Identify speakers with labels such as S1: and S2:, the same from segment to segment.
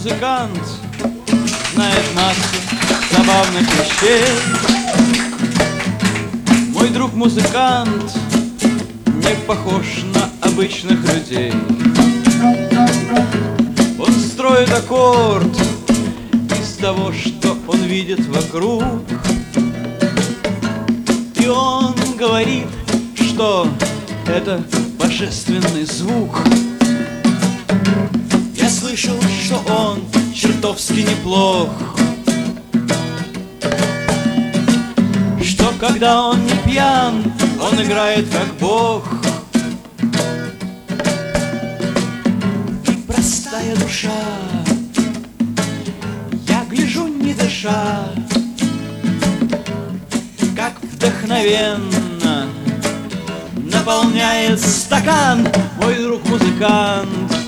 S1: музыкант знает массу забавных вещей. Мой друг музыкант не похож на обычных людей. Он строит аккорд из того, что он видит вокруг. И он говорит, что это божественный звук. Я слышал, что он чертовски неплох, что когда он не пьян, он играет как бог. И простая душа, я гляжу не дыша, как вдохновенно наполняет стакан мой друг музыкант.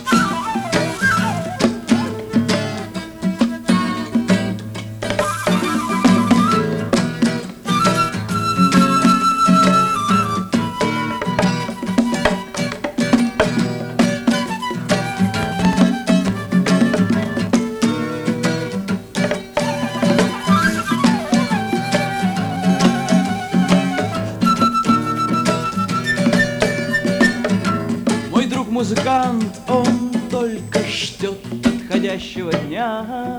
S1: Музыкант, он только ждет отходящего дня,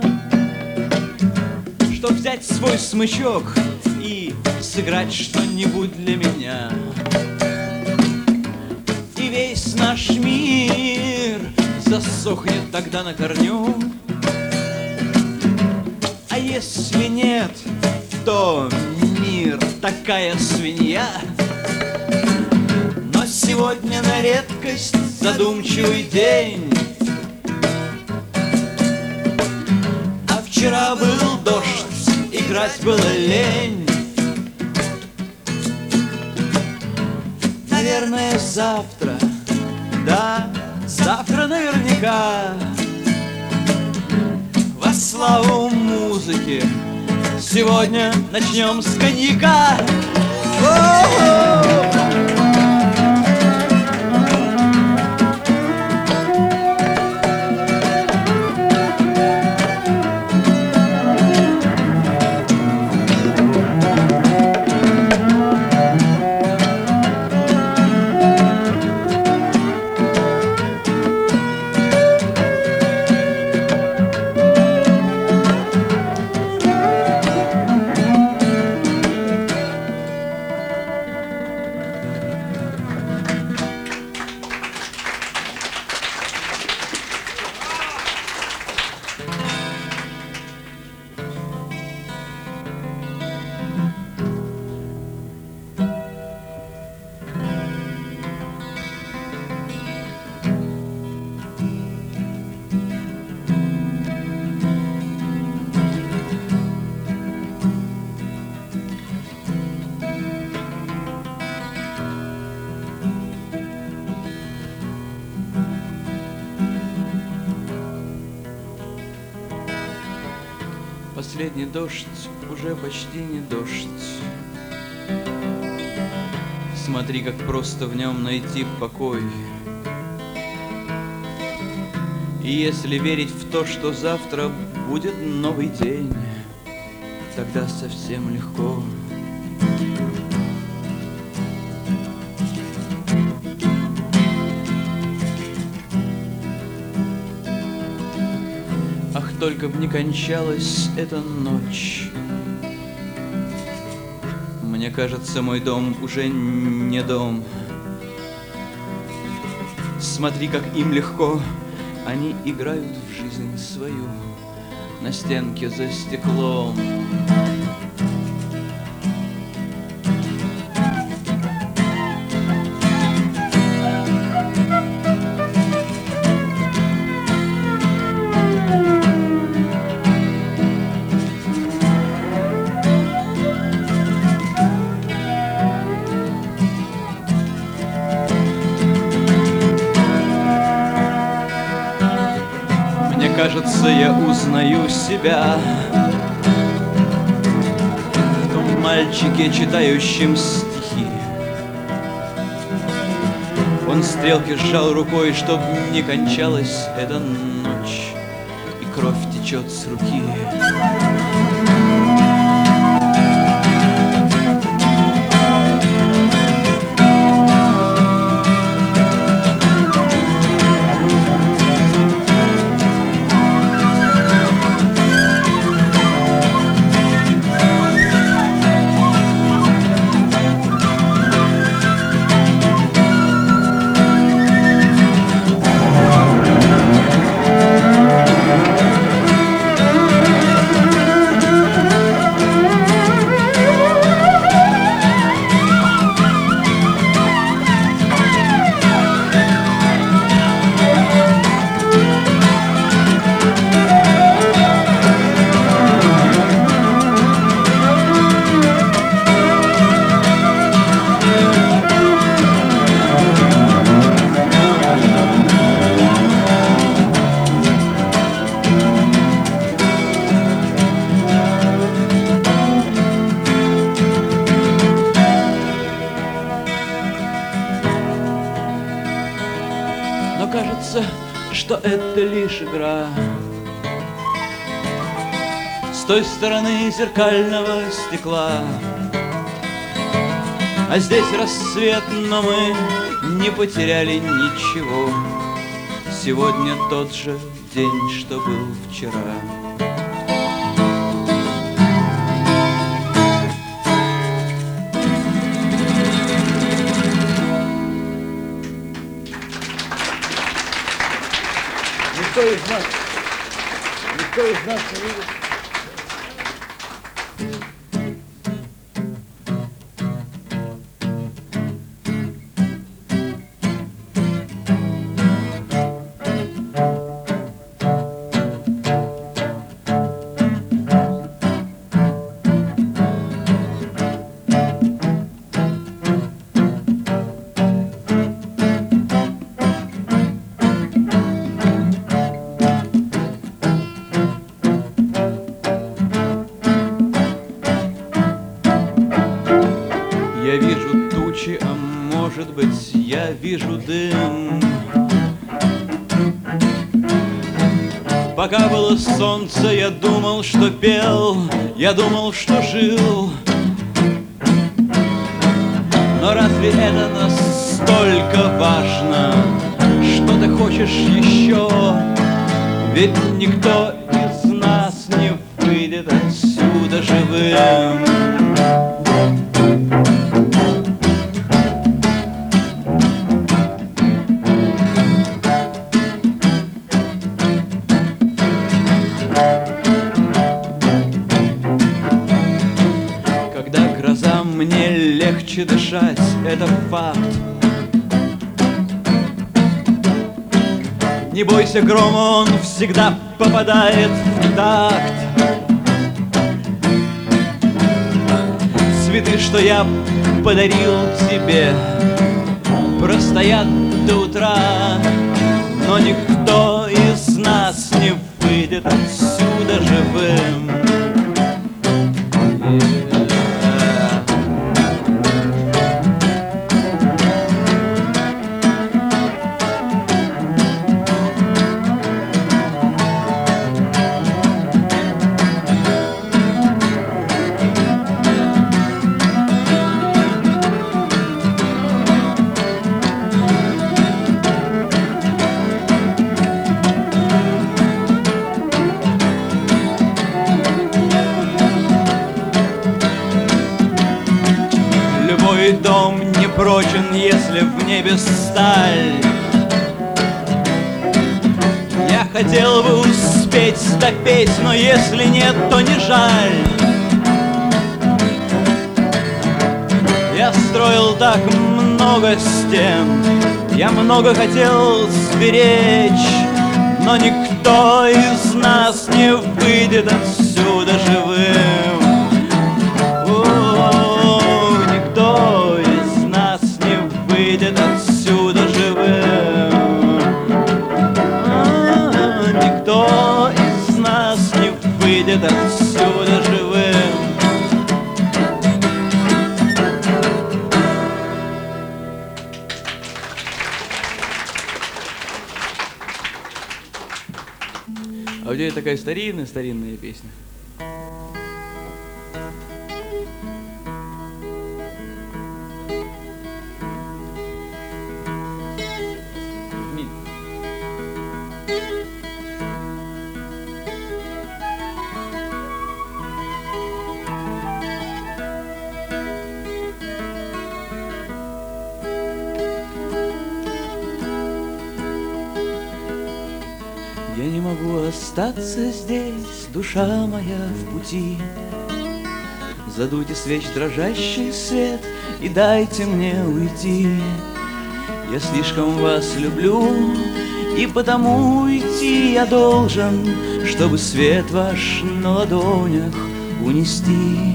S1: чтоб взять свой смычок и сыграть что-нибудь для меня. И весь наш мир засохнет тогда на корню. А если нет, то мир такая свинья. Но сегодня на редкость задумчивый день, а вчера был дождь, играть было лень. Наверное, завтра, да, завтра наверняка, во славу музыки сегодня начнем с коньяка. Последний дождь уже почти не дождь. Смотри, как просто в нем найти покой. И если верить в то, что завтра будет новый день, тогда совсем легко. Ах, только б не кончалась эта ночь. Мне кажется, мой дом уже не дом. Смотри, как им легко, они играют в жизнь свою на стенке за стеклом. Кажется, я узнаю себя в том мальчике, читающем стихи. Он стрелки сжал рукой, чтоб не кончалась эта ночь, и кровь течет с руки. Но кажется, что это лишь игра. С той стороны зеркального стекла. А здесь рассвет, но мы не потеряли ничего. Сегодня тот же день, что был вчера.
S2: Никто из нас не видит.
S1: Я вижу тучи, а может быть, я вижу дым. Пока было солнце, я думал, что пел, я думал, что жил. Но разве это настолько важно? Что ты хочешь еще? Ведь никто из нас не выйдет отсюда живым. Когда гроза, мне легче дышать, это факт. Не бойся грома, он всегда попадает в такт. Цветы, что я подарил тебе, простоят до утра. Но никто из нас не выйдет отсюда живым. Любой дом не прочен, если в небе сталь. Я хотел бы успеть допеть, но если нет, то не жаль. Я строил так много стен, я много хотел сберечь, но никто из нас не выйдет отсюда живым. Никто из нас не выйдет отсюда живым. Никто из нас не выйдет отсюда живым. А у тебя такая старинная песня. Я не могу остаться здесь, душа моя в пути. Задуйте свеч дрожащий свет и дайте мне уйти. Я слишком вас люблю, и потому уйти я должен, чтобы свет ваш на ладонях унести.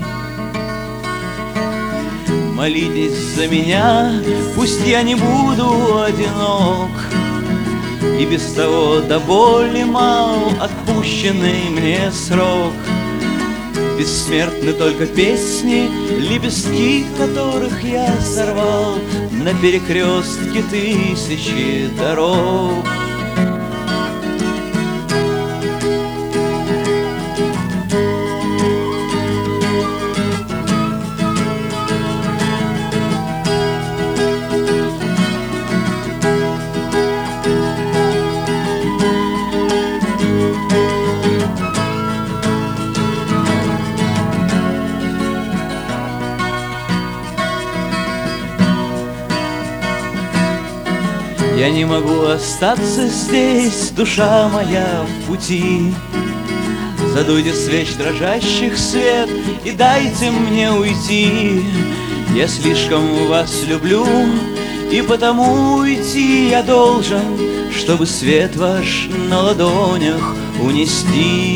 S1: Молитесь за меня, пусть я не буду одинок, и без того до боли мал отпущенный мне срок. Бессмертны только песни, лепестки которых я сорвал на перекрестке тысячи дорог. Я не могу остаться здесь, душа моя в пути. Задуйте свеч дрожащих свет и дайте мне уйти. Я слишком вас люблю, и потому уйти я должен, чтобы свет ваш на ладонях унести.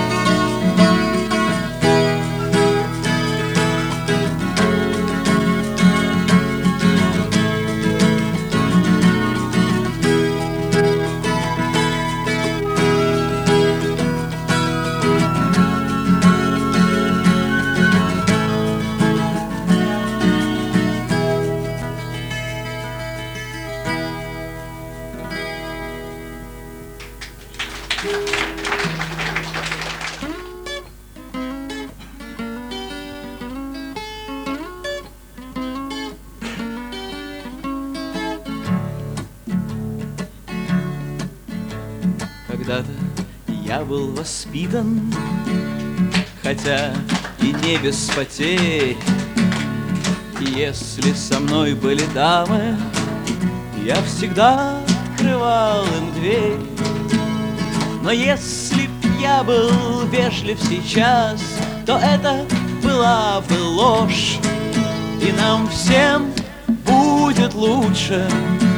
S1: Когда-то я был воспитан, хотя и не без потерь. Если со мной были дамы, я всегда открывал им дверь. Но если б я был вежлив сейчас, то это была бы ложь, и нам всем будет лучше,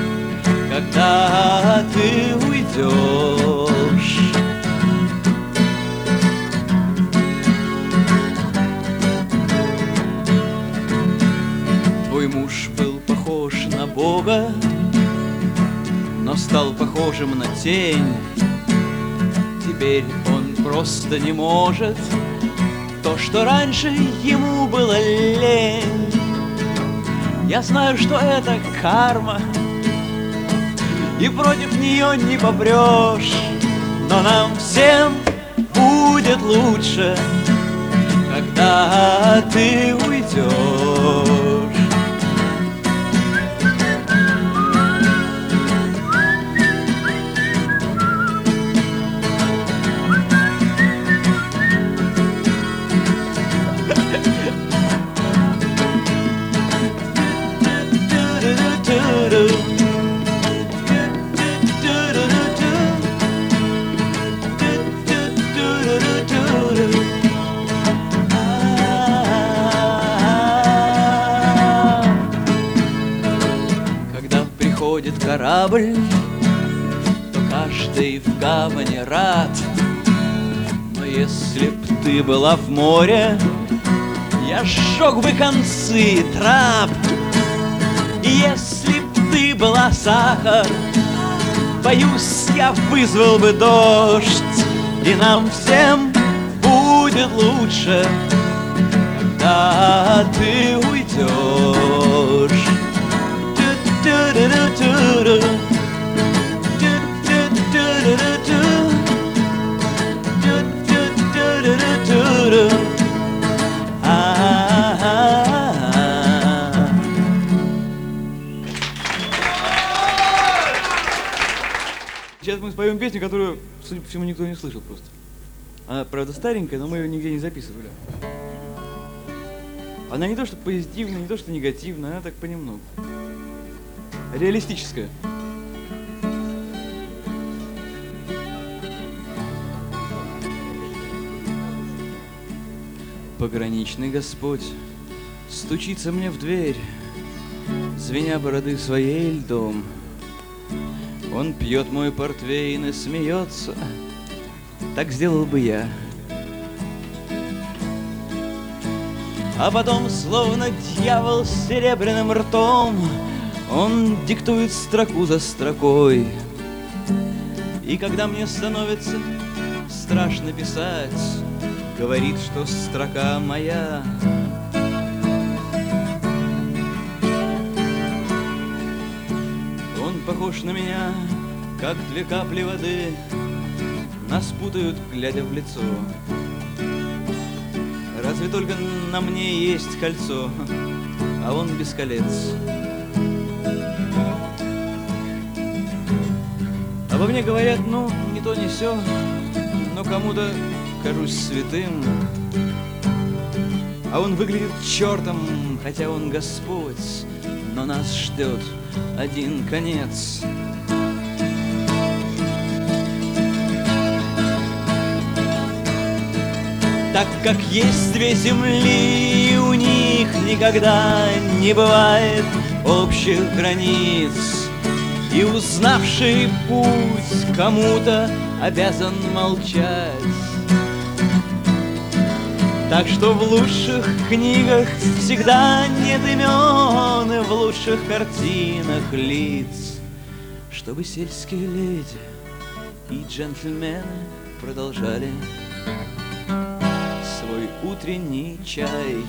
S1: когда ты уйдешь. Твой муж был похож на Бога, но стал похожим на тень. Теперь он просто не может то, что раньше ему было лень. Я знаю, что это карма, и против нее не попрешь, но нам всем будет лучше, когда ты уйдешь. Когда приходит корабль, то каждый в гавани рад. Но если б ты была в море, я сжег бы концы трап. И если б ты была сахар, боюсь, я вызвал бы дождь. И нам всем будет лучше, когда ты уйдешь. мы споем песню, которую, судя по всему, никто не слышал просто. Она, правда, старенькая, но мы ее нигде не записывали. Она не то что позитивная, не то что негативная, она так понемногу. Реалистическая. Пограничный Господь стучится мне в дверь, звеня бороды своей льдом. Он пьет мой портвейн и смеется, так сделал бы я. А потом, словно дьявол с серебряным ртом, он диктует строку за строкой. И когда мне становится страшно писать, говорит, что строка моя. Он похож на меня, как две капли воды, нас путают, глядя в лицо. Разве только на мне есть кольцо, а он без колец. Обо мне говорят, ну, не то, не сё, но кому-то кажусь святым, а он выглядит чертом, хотя он Господь, но нас ждет один конец. Так как есть две земли, у них никогда не бывает общих границ, и узнавший путь кому-то обязан молчать. Так что в лучших книгах всегда нет имен, и в лучших картинах лиц, чтобы сельские леди и джентльмены продолжали свой утренний чай.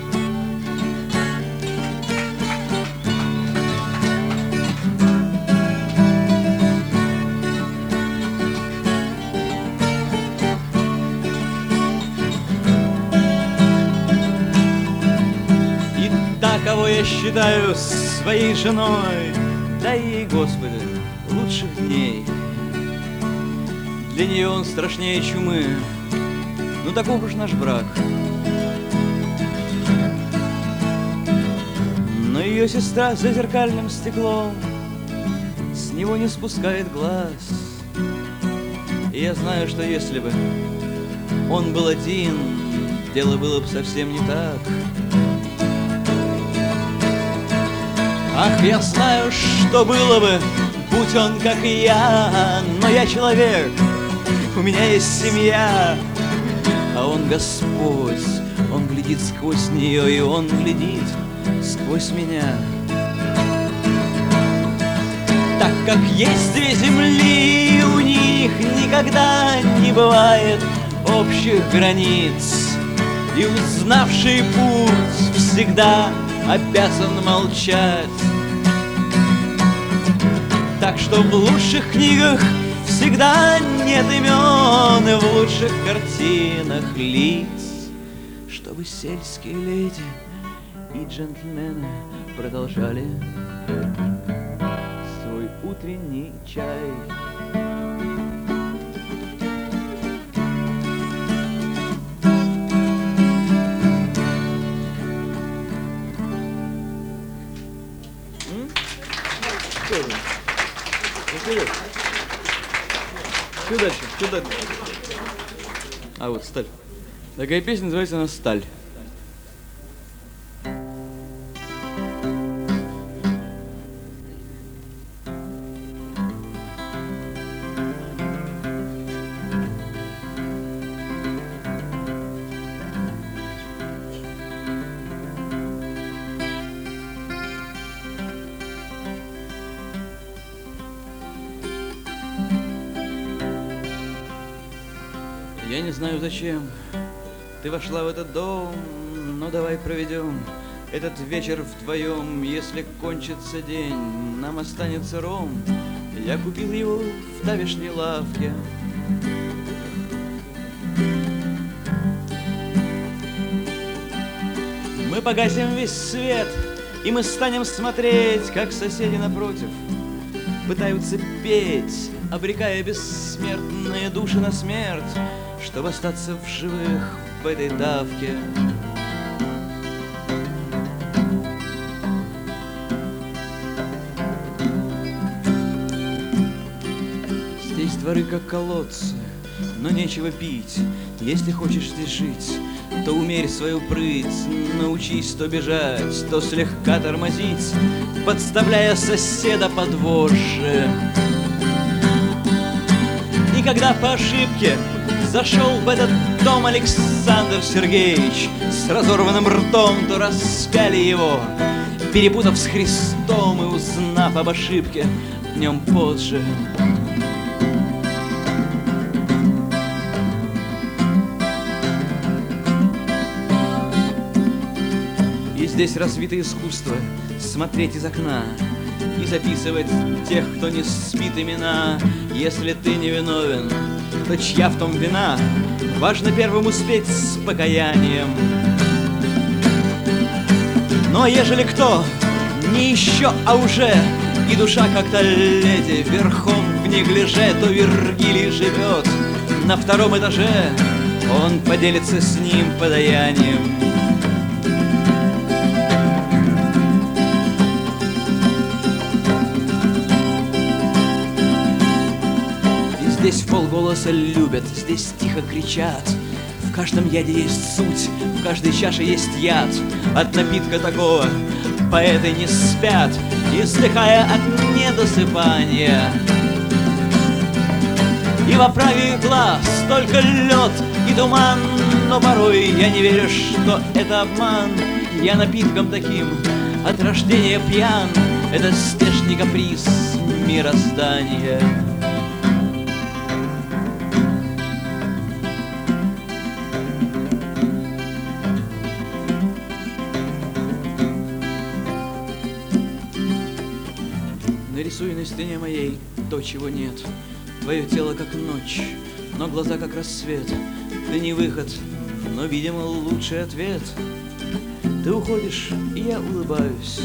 S1: Кого я считаю своей женой, дай ей, Господи, лучших дней. Для нее он страшнее чумы, ну таков уж наш брак. Но ее сестра за зеркальным стеклом с него не спускает глаз. И я знаю, что если бы он был один, дело было бы совсем не так. Ах, я знаю, что было бы, будь он как и я, но я человек, у меня есть семья, а он Господь, он глядит сквозь нее, и он глядит сквозь меня. Так как есть две земли, у них никогда не бывает общих границ, и узнавший путь всегда обязан молчать. Так что в лучших книгах всегда нет имен, и в лучших картинах лиц, чтобы сельские леди и джентльмены продолжали свой утренний чай. Что дальше? Что дальше? А вот «Сталь». Такая песня, называется она «Сталь». Я не знаю, зачем ты вошла в этот дом, но давай проведем этот вечер вдвоем. Если кончится день, нам останется ром. Я купил его в давешней лавке. Мы погасим весь свет, и мы станем смотреть, как соседи напротив пытаются петь обрекая бессмертные души на смерть, чтобы остаться в живых в этой давке. Здесь дворы как колодцы, но нечего пить. Если хочешь здесь жить, то умерь свою прыть, научись то бежать, то слегка тормозить, подставляя соседа под вожжи. И когда по ошибке зашел в этот дом Александр Сергеевич с разорванным ртом, то распяли его, перепутав с Христом и узнав об ошибке в нем позже. Здесь развито искусство смотреть из окна и записывать тех, кто не спит, имена. Если ты не виновен, то чья в том вина? Важно первым успеть с покаянием. Но ежели кто не еще, а уже, и душа как-то леди верхом в неглиже, то Вергилий живет на втором этаже, он поделится с ним подаянием. Здесь вполголоса любят, здесь тихо кричат. В каждом яде есть суть, в каждой чаше есть яд. От напитка такого поэты не спят, издыхая от недосыпания. И в оправе глаз только лед и туман, но порой я не верю, что это обман. Я напитком таким от рождения пьян, это здешний каприз мироздания. Нарисуй на стене моей то, чего нет. Твое тело как ночь, но глаза как рассвет. Ты не выход, но, видимо, лучший ответ. Ты уходишь, и я улыбаюсь.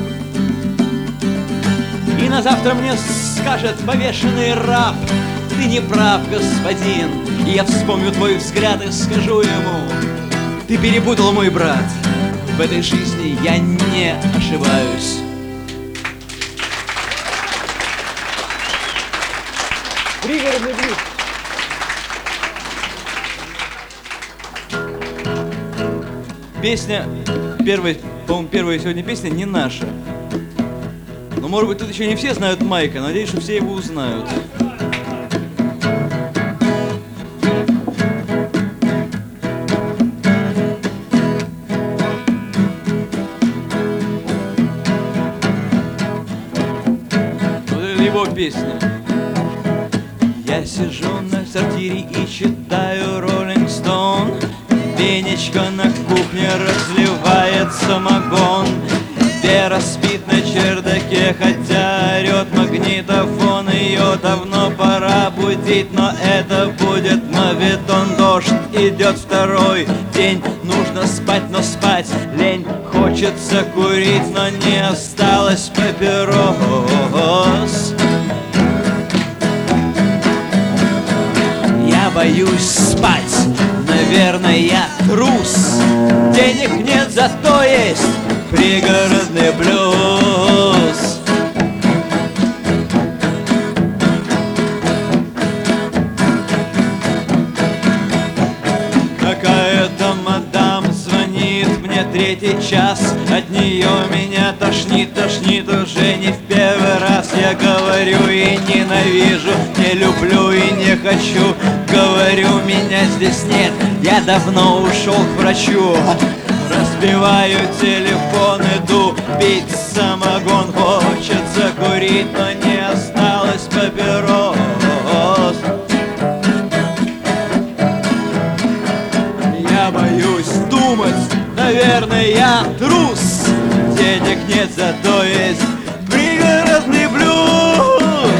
S1: И на завтра мне скажет повешенный раб: ты не прав, господин. И я вспомню твой взгляд и скажу ему: ты перепутал, мой брат. В этой жизни я не ошибаюсь.
S2: Пригородный блюз.
S1: Песня, по-моему, первая сегодня песня не наша. Но, может быть, тут еще не все знают Майка. Надеюсь, что все его узнают. Вот это его песня. Я сижу на сортире и читаю Роллинг Стоун. Венечка на кухне разливает самогон. Вера спит на чердаке, хотя орет магнитофон. Ее давно пора будить, но это будет мавитон. Дождь идет второй день, нужно спать, но спать лень. Хочется курить, но не осталось папирос. Я боюсь спать, наверное, я трус. Денег нет, зато есть пригородный блюз. Какая-то мадам звонит мне третий час. От нее меня тошнит, тошнит уже не в первый раз. Я говорю и ненавижу, не люблю и не хочу. Говорю, меня здесь нет, я давно ушел к врачу. Разбиваю телефон, иду пить самогон. Хочется курить, но не осталось папирос. Я боюсь думать, наверное, я трус. Денег нет, зато есть пригородный блюз.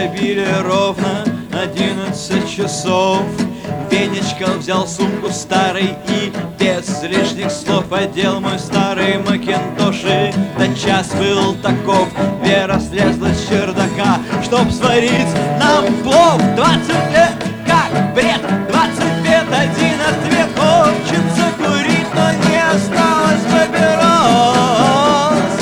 S1: пробили ровно 11 часов. Венечка взял сумку старой и без лишних слов одел мой старый макинтош. И до час был таков. Вера слезла с чердака, чтоб сварить нам плов. 20 лет, как бред, 20 лет, один ответ. Хочется курить, но не осталось папирос.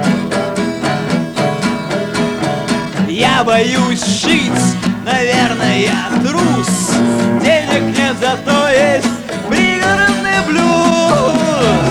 S1: Я боюсь жить, наверное, я трус. Денег нет, зато есть пригородный блюз.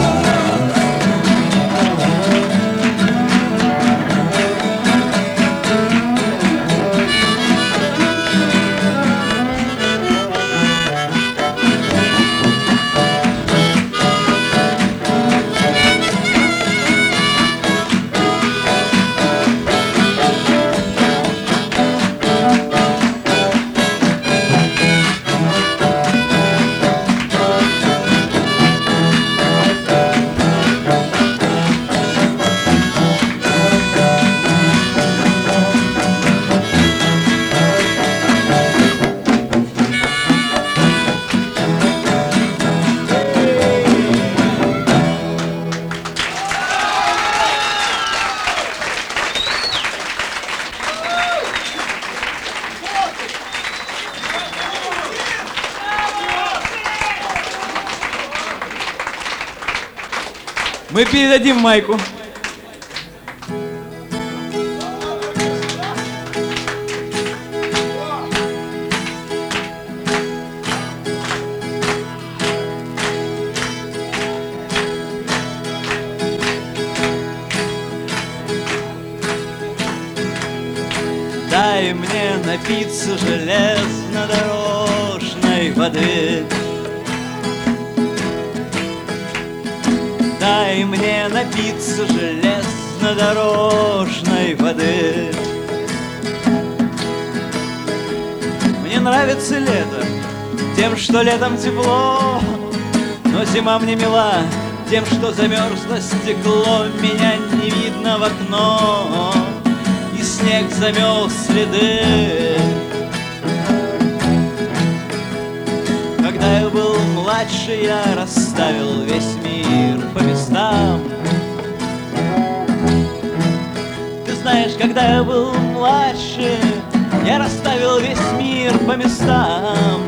S2: Мы передадим майку.
S1: Дай мне напиться железнодорожной воды. Дай мне напиться железнодорожной воды. Мне нравится лето тем, что летом тепло, но зима мне мила тем, что замерзло стекло. Меня не видно в окно, и снег замел следы. Когда я был младше, я расставил весь мир по местам. Ты знаешь, когда я был младше, я расставил весь мир по местам.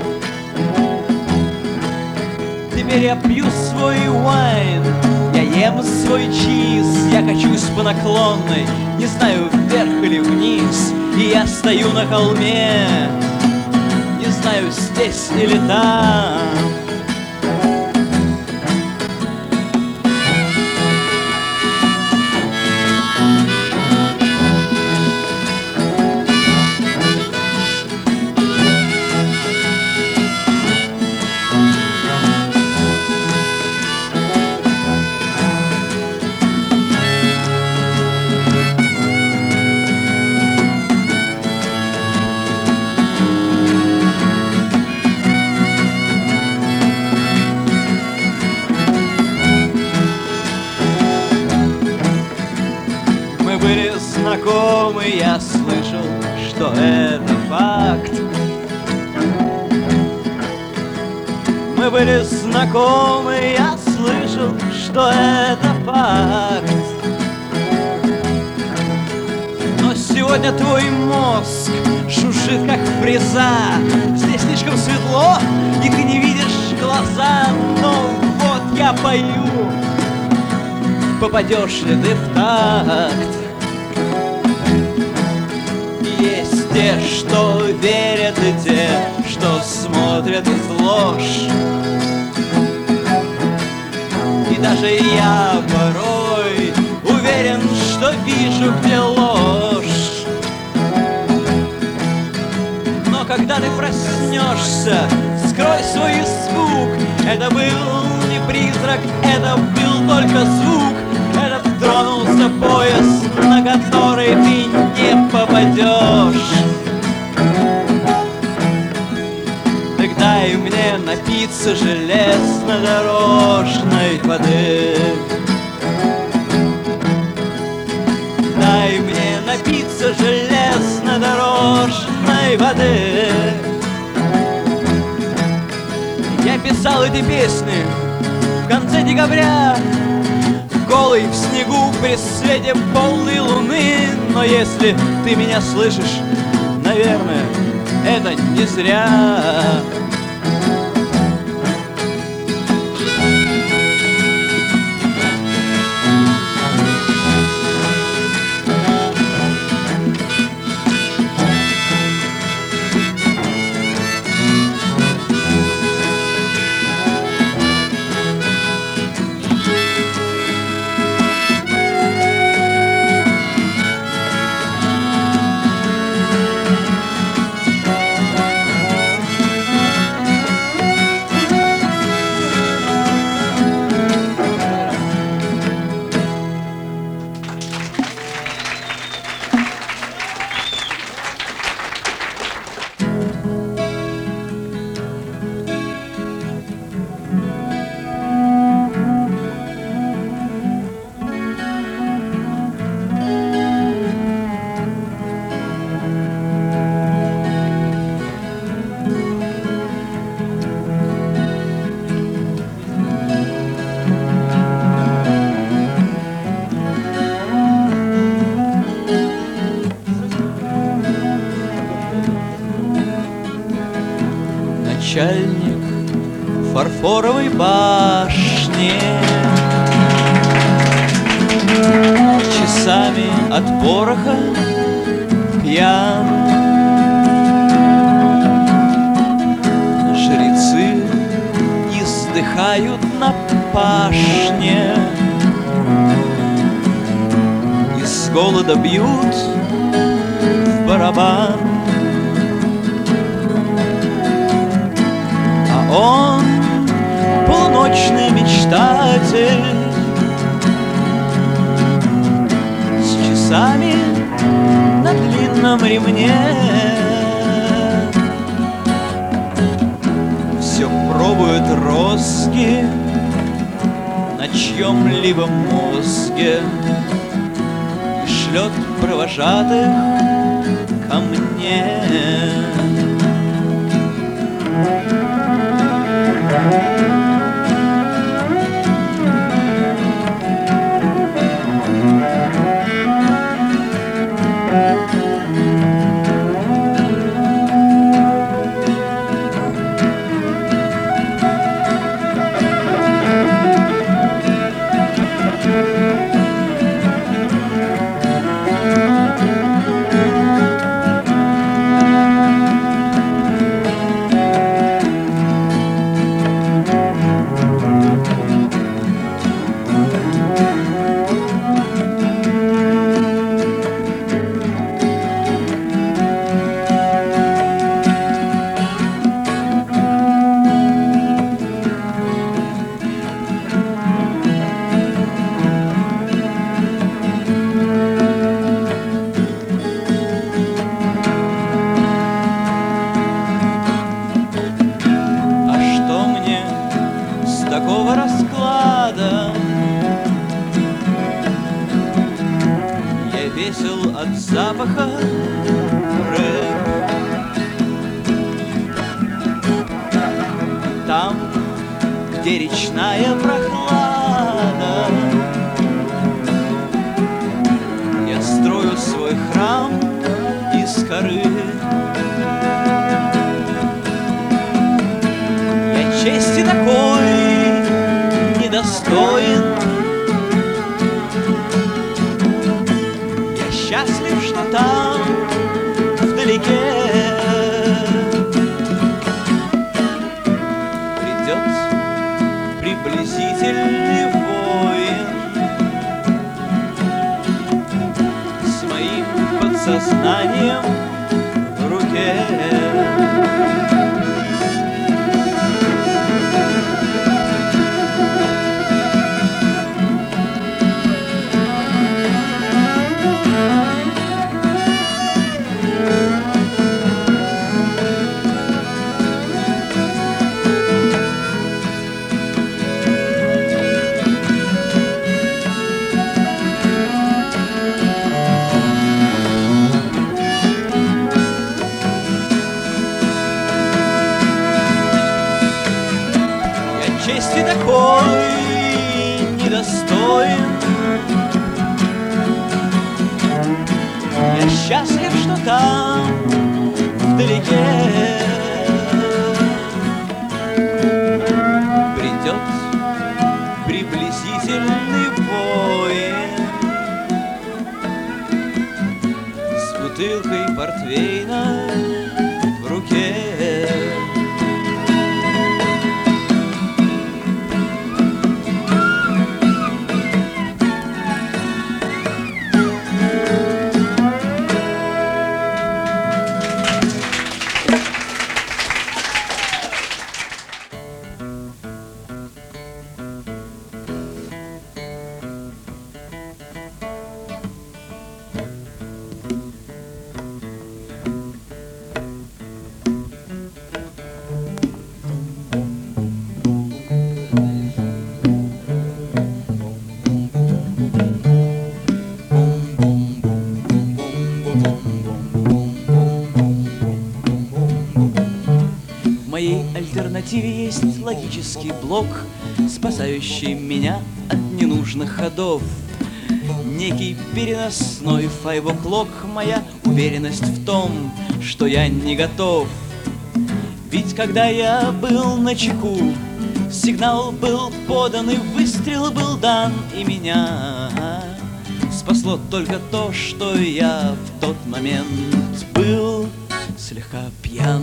S1: Теперь я пью свой вайн, я ем свой чиз, я качусь по наклонной, не знаю, вверх или вниз. И я стою на холме, не знаю, здесь или там. Знакомы, я слышал, что это факт. Мы были знакомы, я слышал, что это факт. Но сегодня твой мозг шуршит, как фреза. Здесь слишком светло, и ты не видишь глаза. Но вот я пою, попадешь ли ты в такт? Есть те, что верят, и те, что смотрят из ложь. И даже я порой уверен, что вижу, где ложь. Но когда ты проснешься, скрой свой испуг. Это был не призрак, это был только звук. Это тронулся поезд, на который ты не попадешь. Так дай мне напиться железнодорожной воды. Дай мне напиться железнодорожной пресной воды. Я писал эти песни в конце декабря, голый в снегу при свете полной луны. Но если ты меня слышишь, наверное, это не зря. Начальник фарфоровой башни часами от пороха пьян. Жрецы издыхают на пашне, и с голода бьют в барабан. Он полуночный мечтатель с часами на длинном ремне. Все пробует роски на чьем-либо мозге и шлет провожатых ко мне. Такого расклада я весел от запаха рыб. Там, где речная прохлада, я строю свой храм из коры. Я чести такой недостоин, я счастлив, что там вдалеке придет приблизительный воин с моим подсознанием в руке. достоин. Я счастлив, что там, вдалеке, придет приблизительный воин с бутылкой портвейна в руке. В моей альтернативе есть логический блок, спасающий меня от ненужных ходов. Некий переносной 5 o'clock, моя уверенность в том, что я не готов. Ведь когда я был начеку, сигнал был подан и выстрел был дан, и меня спасло только то, что я в тот момент был слегка пьян.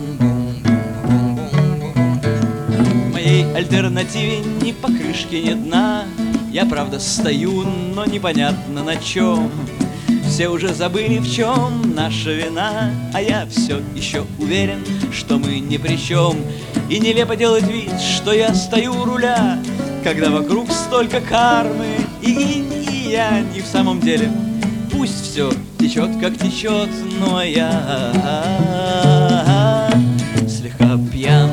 S1: В моей альтернативе ни покрышки, ни дна. Я правда стою, но непонятно на чем. Все уже забыли, в чем наша вина, а я все еще уверен, что мы ни при чем. И нелепо делать вид, что я стою у руля, когда вокруг столько кармы и инь, и я не в самом деле. Пусть все течет, как течет, но я слегка пьян.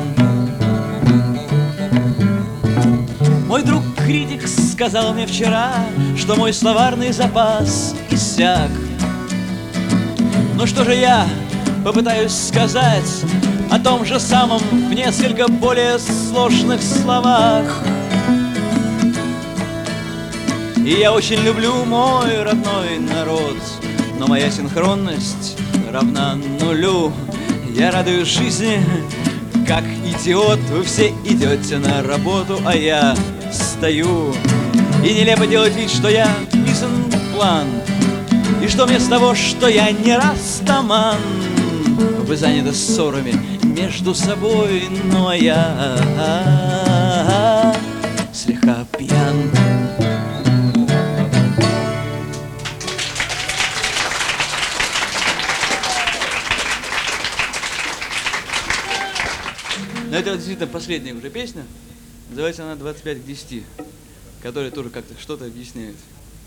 S1: Мой друг-критик сказал мне вчера, что мой словарный запас иссяк. Но что же я попытаюсь сказать о том же самом в несколько более сложных словах? И я очень люблю мой родной народ, но моя синхронность равна нулю. Я радуюсь жизни, как идиот. Вы все идете на работу, а я стою. И нелепо делать вид, что я писан план. И что мне с того, что я не растаман? Вы заняты ссорами между собой, но я слегка пьян.
S2: Но это действительно последняя уже песня. Называется она 25 к 10, которая тоже как-то что-то объясняет.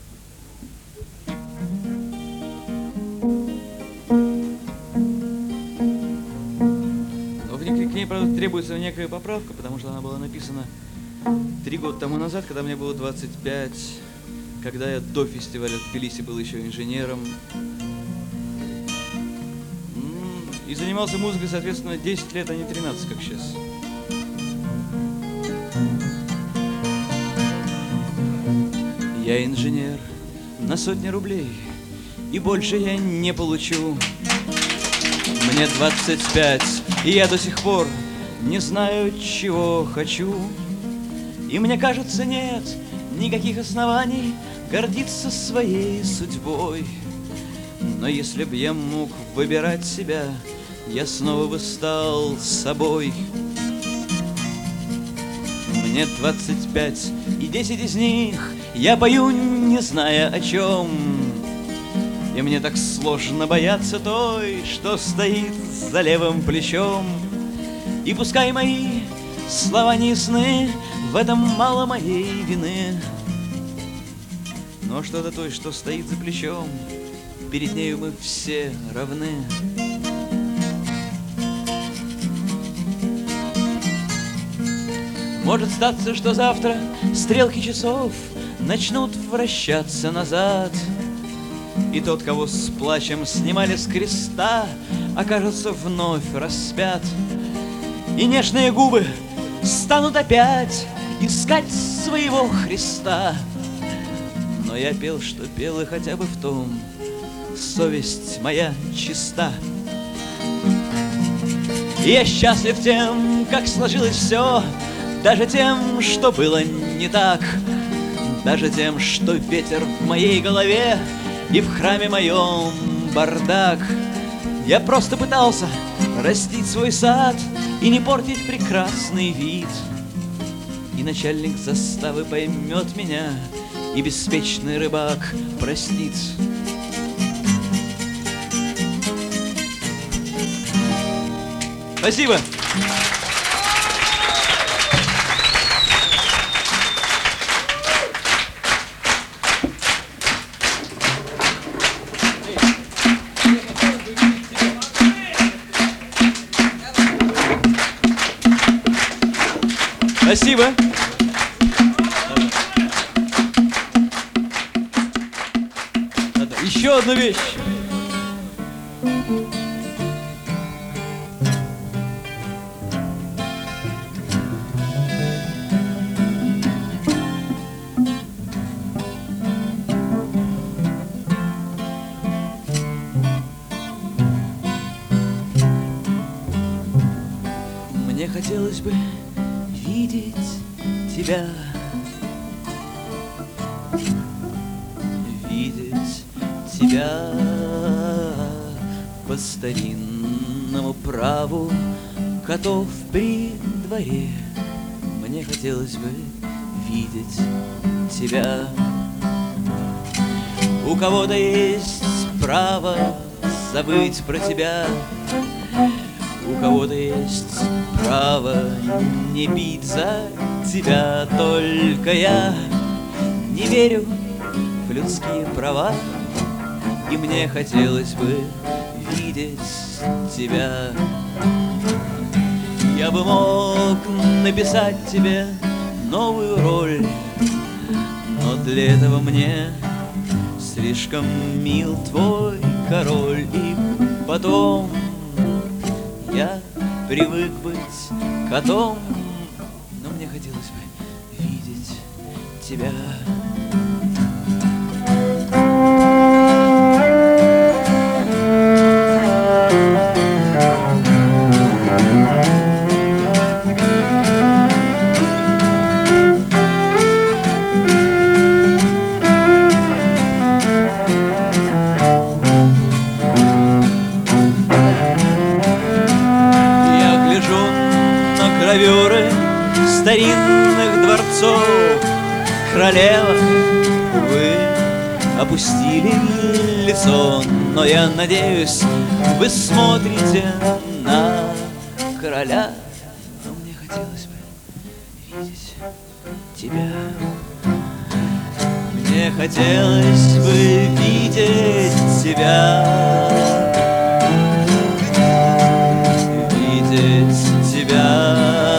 S2: К ней, правда, требуется некая поправка, потому что она была написана 3 года тому назад, когда мне было 25, когда я до фестиваля в Тбилиси был еще инженером. И занимался музыкой, соответственно, 10 лет, а не 13, как сейчас. Я инженер на сотни рублей, и больше я не получу. Мне 25, и я до сих пор не знаю, чего хочу. И мне кажется, нет никаких оснований гордиться своей судьбой. Но если б я мог выбирать себя, я снова бы стал собой. Мне 25, и 10 из них я пою, не зная о чем. И мне так сложно бояться той, что стоит за левым плечом. И пускай мои слова не ясны, в этом мало моей вины. Но что-то той, что стоит за плечом, перед нею мы все равны. Может статься, что завтра стрелки часов начнут вращаться назад, и тот, кого с плачем снимали с креста, окажется вновь распят. И нежные губы станут опять искать своего Христа. но я пел, что пел, и хотя бы в том совесть моя чиста. И я счастлив тем, как сложилось все, даже тем, что было не так, даже тем, что ветер в моей голове и в храме моем бардак. Я просто пытался растить свой сад и не портить прекрасный вид. И начальник заставы поймет меня, и беспечный рыбак простит. Спасибо! Спасибо! Еще одну вещь. Мне хотелось бы видеть тебя, видеть тебя по старинному праву котов при дворе. Мне хотелось бы видеть тебя. У кого-то есть право забыть про тебя, у кого-то есть право не бить за тебя. Только я не верю в людские права, и мне хотелось бы видеть тебя. Я бы мог написать тебе новую роль, но для этого мне слишком мил твой король. И потом я привык быть котом, но мне хотелось бы видеть тебя. Гравюры старинных дворцов, королева, вы опустили лицо, но я надеюсь, вы смотрите на короля. Но мне хотелось бы видеть тебя. Мне хотелось бы видеть тебя, видеть тебя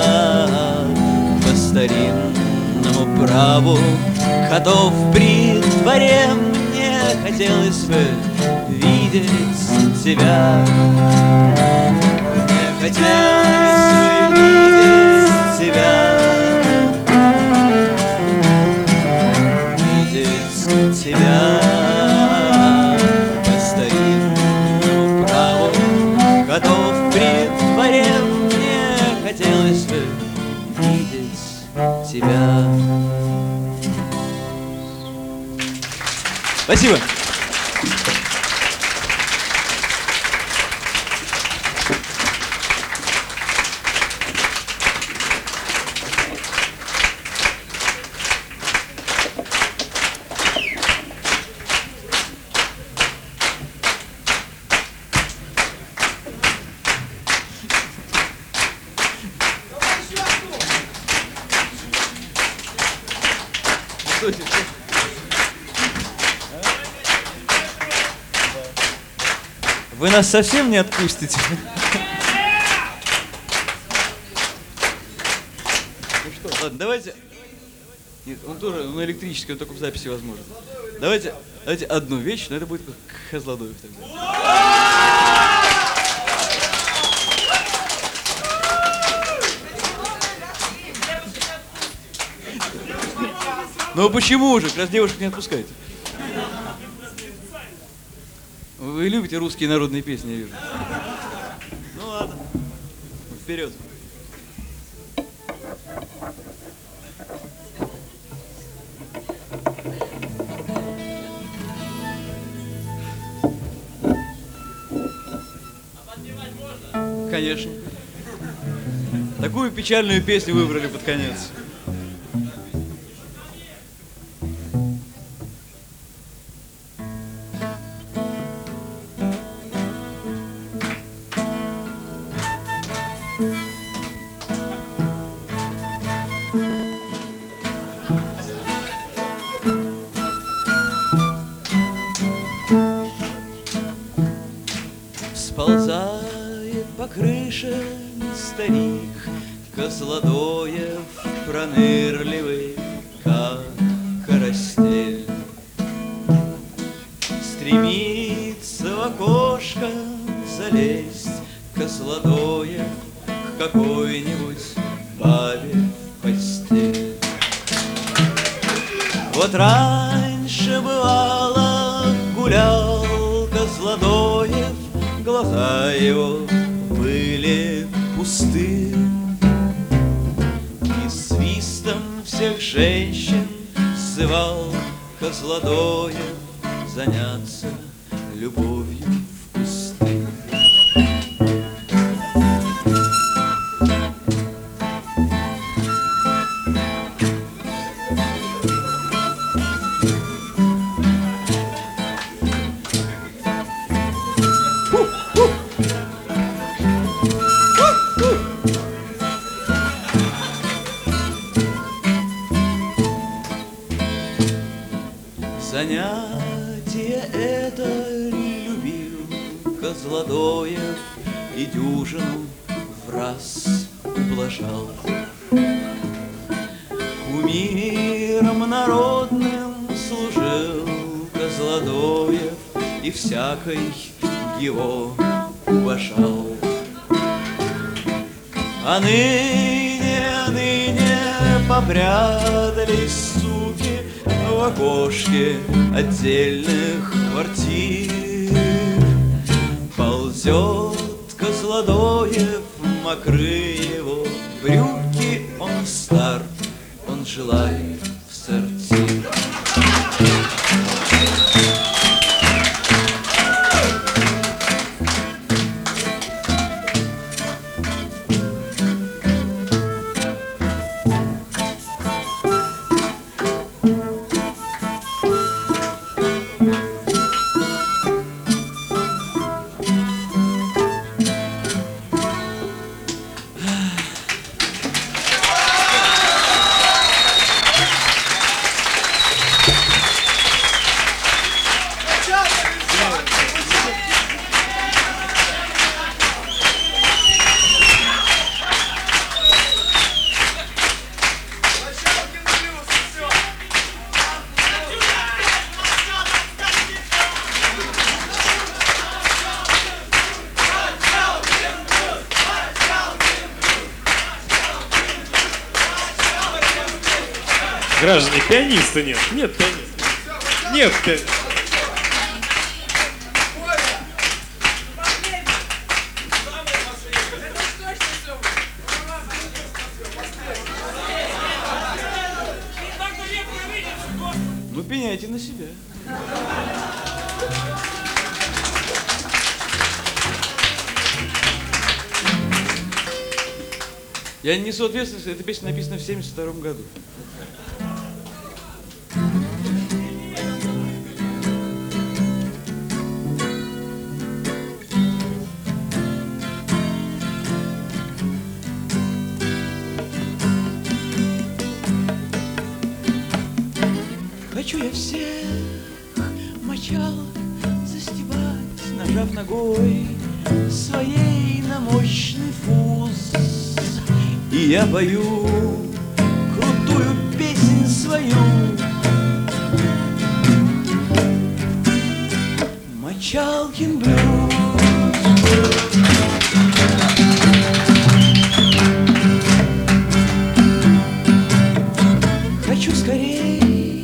S2: по старинному праву котов при дворе. Мне хотелось бы видеть тебя. Мне хотелось бы видеть тебя, видеть тебя по старинному праву котов при дворе. Мне хотелось бы видеть тебя. Спасибо. Вы нас совсем не отпустите? Ну что, ладно, давайте... Нет, он тоже, он электрический, он только в записи возможен. Давайте одну вещь, но это будет как Хазладоев тогда. Ну а почему же? Как раз девушек не отпускайте. Вы любите русские народные песни, я вижу. Ну ладно, вперед. Конечно. Такую печальную песню выбрали под конец. Сползает по крыше старик Козлодоев пронырливый, как карастель. Стремится в окошко залезть Козлодоев к какой-нибудь бабе в постель. Вот раньше бывало гулял Козлодоев, глаза его были пусты, и свистом всех женщин сзывал Козлодоев заняться любовью в кусты. Занятие это любил Козлодоев и дюжину в раз ублажал. Кумиром народным служил Козлодоев и всякой его уважал. А ныне попрятались суки в окошке отдельных квартир. Ползет Козлодоев, мокрые его брюки, он стар, он желает в сортир.
S3: Граждане, пианиста нет. Нет пианиста. Нет пианиста.
S2: Ну, пеняйте на себя. Я не несу ответственность, эта песня написана в 1972 году. Хочу я всех мочалок застебать, нажав ногой своей на мощный фуз. И я пою крутую песнь свою. Мочалкин блюз. Хочу скорей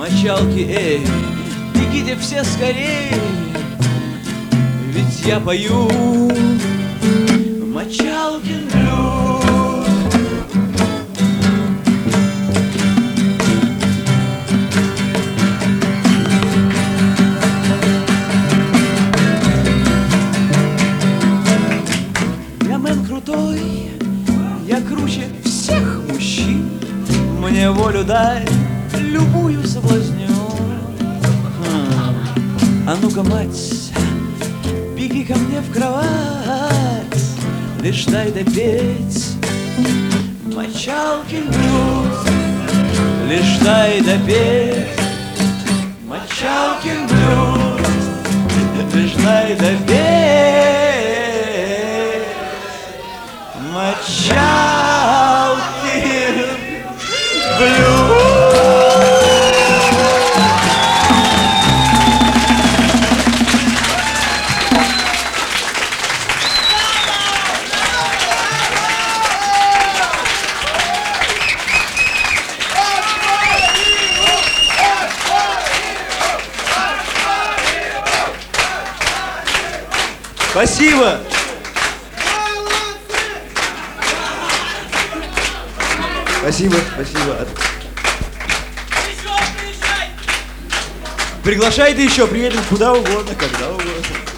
S1: мочалки, эй, бегите все скорей, ведь я пою Мочалкин блюз. Я мэн крутой, я круче всех мужчин, мне волю дай, любую соблазню. А ну-ка, мать, беги ко мне в кровать, лишь дай допеть Мочалкин блюз, лишь дай допеть Мочалкин блюз, лишь дай допеть Мочалкин блюз. Спасибо! Спасибо, спасибо. Приглашайте еще, приедем куда угодно, когда угодно.